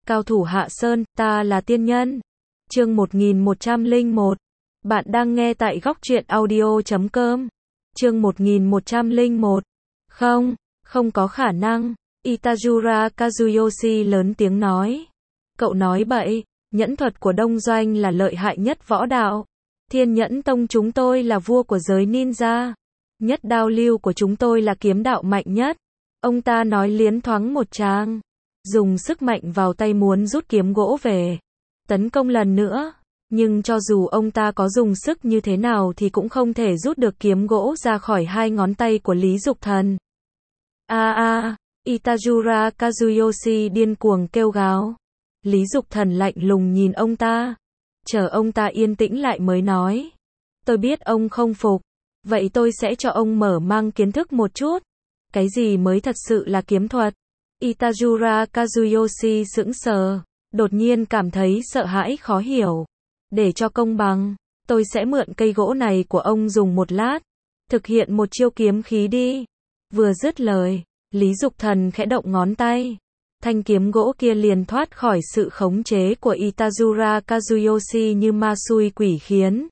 Cao thủ Hạ Sơn, ta là tiên nhân. Chương 1101. Bạn đang nghe tại góc truyện audio.com. Chương 1101. Không có khả năng. Itajura Kazuyoshi lớn tiếng nói. Cậu nói bậy, nhẫn thuật của Đông Doanh là lợi hại nhất võ đạo. Thiên Nhẫn Tông chúng tôi là vua của giới ninja. Nhất đao lưu của chúng tôi là kiếm đạo mạnh nhất. Ông ta nói liến thoáng một tràng. Dùng sức mạnh vào tay muốn rút kiếm gỗ về. Tấn công lần nữa. Nhưng cho dù ông ta có dùng sức như thế nào thì cũng không thể rút được kiếm gỗ ra khỏi hai ngón tay của Lý Dục Thần. Itajura Kazuyoshi điên cuồng kêu gào. Lý Dục Thần lạnh lùng nhìn ông ta. Chờ ông ta yên tĩnh lại mới nói. Tôi biết ông không phục. Vậy tôi sẽ cho ông mở mang kiến thức một chút. Cái gì mới thật sự là kiếm thuật? Itajura Kazuyoshi sững sờ. Đột nhiên cảm thấy sợ hãi khó hiểu. Để cho công bằng, tôi sẽ mượn cây gỗ này của ông dùng một lát. Thực hiện một chiêu kiếm khí đi. Vừa dứt lời, Lý Dục Thần khẽ động ngón tay. Thanh kiếm gỗ kia liền thoát khỏi sự khống chế của Itajura Kazuyoshi như ma xui quỷ khiến.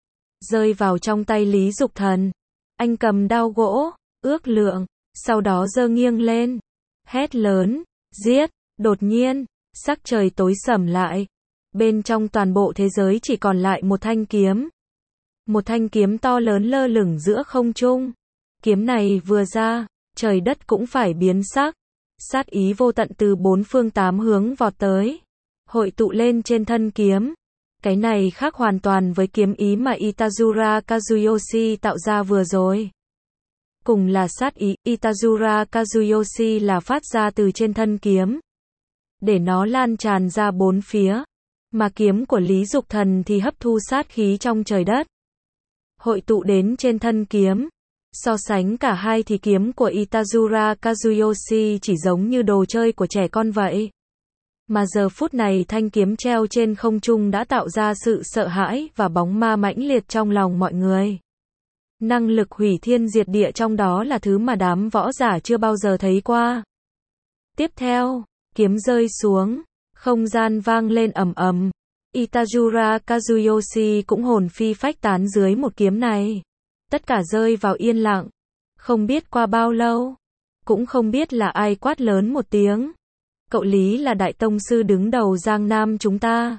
Rơi vào trong tay Lý Dục Thần. Anh cầm đao gỗ, ước lượng, sau đó giơ nghiêng lên. Hét lớn, giết, đột nhiên, sắc trời tối sầm lại. Bên trong toàn bộ thế giới chỉ còn lại một thanh kiếm. Một thanh kiếm to lớn lơ lửng giữa không trung. Kiếm này vừa ra, trời đất cũng phải biến sắc. Sát ý vô tận từ bốn phương tám hướng vọt tới. Hội tụ lên trên thân kiếm. Cái này khác hoàn toàn với kiếm ý mà Itajura Kazuyoshi tạo ra vừa rồi. Cùng là sát ý, Itajura Kazuyoshi là phát ra từ trên thân kiếm. Để nó lan tràn ra bốn phía. Mà kiếm của Lý Dục Thần thì hấp thu sát khí trong trời đất. Hội tụ đến trên thân kiếm. So sánh cả hai thì kiếm của Itajura Kazuyoshi chỉ giống như đồ chơi của trẻ con vậy. Mà giờ phút này thanh kiếm treo trên không trung đã tạo ra sự sợ hãi và bóng ma mãnh liệt trong lòng mọi người. Năng lực hủy thiên diệt địa trong đó là thứ mà đám võ giả chưa bao giờ thấy qua. Tiếp theo, kiếm rơi xuống, không gian vang lên ầm ầm. Itajura Kazuyoshi cũng hồn phi phách tán dưới một kiếm này. Tất cả rơi vào yên lặng. Không biết qua bao lâu. Cũng không biết là ai quát lớn một tiếng. Cậu Lý là đại tông sư đứng đầu Giang Nam chúng ta.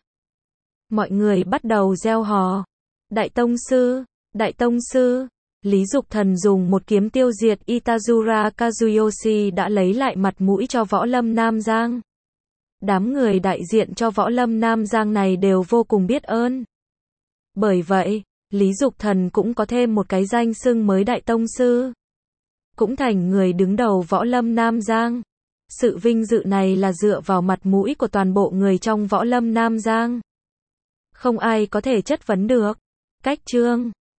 Mọi người bắt đầu reo hò. Đại tông sư, đại tông sư. Lý Dục Thần dùng một kiếm tiêu diệt Itajura Kazuyoshi đã lấy lại mặt mũi cho võ lâm Nam Giang. Đám người đại diện cho võ lâm Nam Giang này đều vô cùng biết ơn. Bởi vậy, Lý Dục Thần cũng có thêm một cái danh xưng mới đại tông sư. Cũng thành người đứng đầu võ lâm Nam Giang. Sự vinh dự này là dựa vào mặt mũi của toàn bộ người trong võ lâm Nam Giang. Không ai có thể chất vấn được. Cách chương